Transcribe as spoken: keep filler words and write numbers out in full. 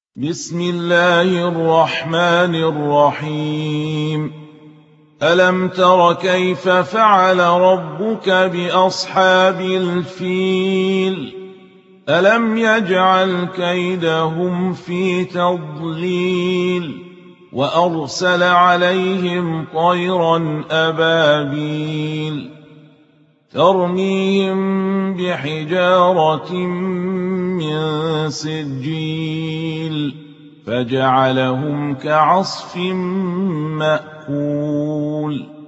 بسم الله الرحمن الرحيم ألم تر كيف فعل ربك بأصحاب الفيل ألم يجعل كيدهم في تضليل وأرسل عليهم طيرا أبابيل ترميهم بحجارة من سجيل فجعلهم كعصف مأكول